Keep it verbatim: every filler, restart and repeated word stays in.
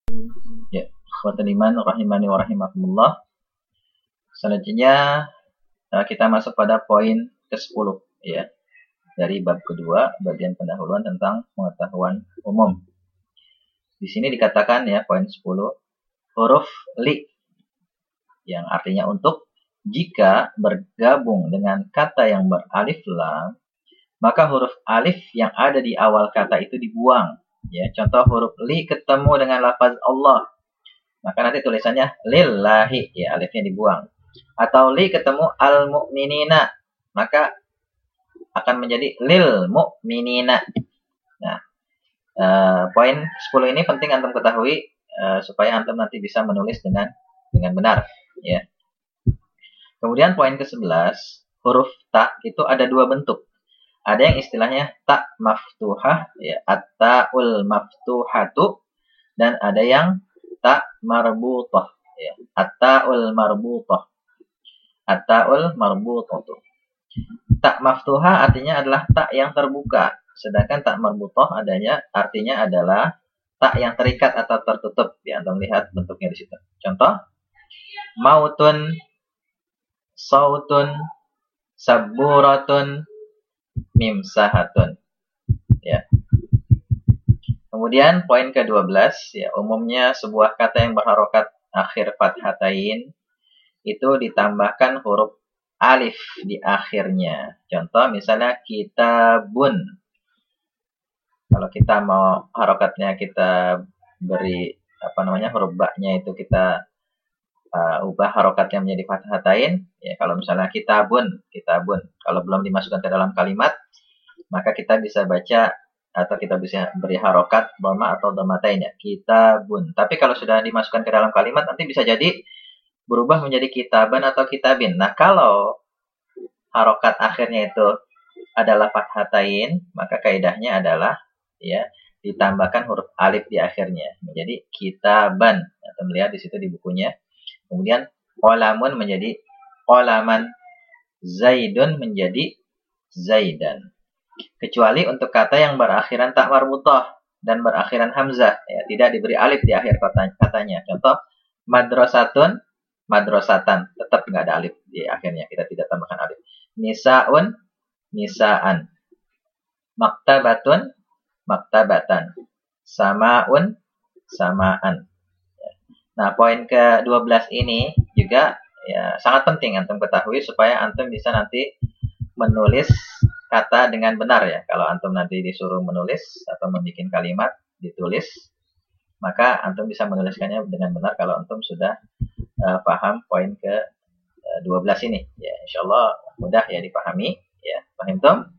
Ya, ikhwatul iman rahimani wa rahimakumullah. Selanjutnya kita masuk pada poin ke sepuluh ya. Dari bab kedua, bagian pendahuluan tentang pengetahuan umum. Di sini dikatakan ya poin sepuluh, huruf li yang artinya untuk, jika bergabung dengan kata yang beralif lam, maka huruf alif yang ada di awal kata itu dibuang. Ya, contoh huruf li ketemu dengan lafaz Allah, maka nanti tulisannya lillahi, ya alifnya dibuang. Atau li ketemu al-mu'minina, maka akan menjadi lil mu'minina. Nah, uh, poin sepuluh ini penting antum ketahui uh, supaya antum nanti bisa menulis dengan dengan benar, ya. Kemudian poin ke sebelas, huruf ta itu ada dua bentuk. Ada yang istilahnya ta maftuhah, ya, at-ta'ul maftuhatu, dan ada yang ta marbutah, ya, at-ta'ul marbutah. At-ta'ul marbutah. Ta maftuhah artinya adalah ta yang terbuka, sedangkan ta marbutah adanya artinya adalah ta yang terikat atau tertutup. Ya, antum lihat bentuknya di situ. Contoh, mautun, sautun, saburatun, mimsahatun. Ya. Kemudian poin ke dua belas, ya, umumnya sebuah kata yang berharokat akhir fathatain itu ditambahkan huruf alif di akhirnya. Contoh misalnya kitabun. Kalau kita mau harokatnya kita beri apa namanya huruf ba-nya itu kita uh, ubah harokatnya menjadi fathatain. Ya, kalau misalnya kitabun, kitabun. Kalau belum dimasukkan ke dalam kalimat, maka kita bisa baca atau kita bisa beri harokat dhamma atau dhammatain, ya, kitabun. Tapi kalau sudah dimasukkan ke dalam kalimat nanti bisa jadi berubah menjadi kitaban atau kitabin. Nah, kalau harokat akhirnya itu adalah fathatain, maka kaidahnya adalah ya ditambahkan huruf alif di akhirnya menjadi kitaban. Atau melihat di situ di bukunya. Kemudian qalamun menjadi qalaman, zaidun menjadi zaidan. Kecuali untuk kata yang berakhiran ta marbutah dan berakhiran hamzah, ya, tidak diberi alif di akhir katanya. Contoh madrasatun, madrasatan, tetap nggak ada alif di akhirnya, kita tidak tambahkan alif. Nisaun, nisaan. Maktabatun, maktabatan. Samaun, samaan. Nah, poin ke dua belas ini juga ya sangat penting antum ketahui supaya antum bisa nanti menulis kata dengan benar, ya. Kalau antum nanti disuruh menulis atau membuat kalimat ditulis, maka antum bisa menuliskannya dengan benar kalau antum sudah uh, paham poin ke dua belas ini. Ya, insyaallah mudah ya dipahami, ya. Paham, Tom?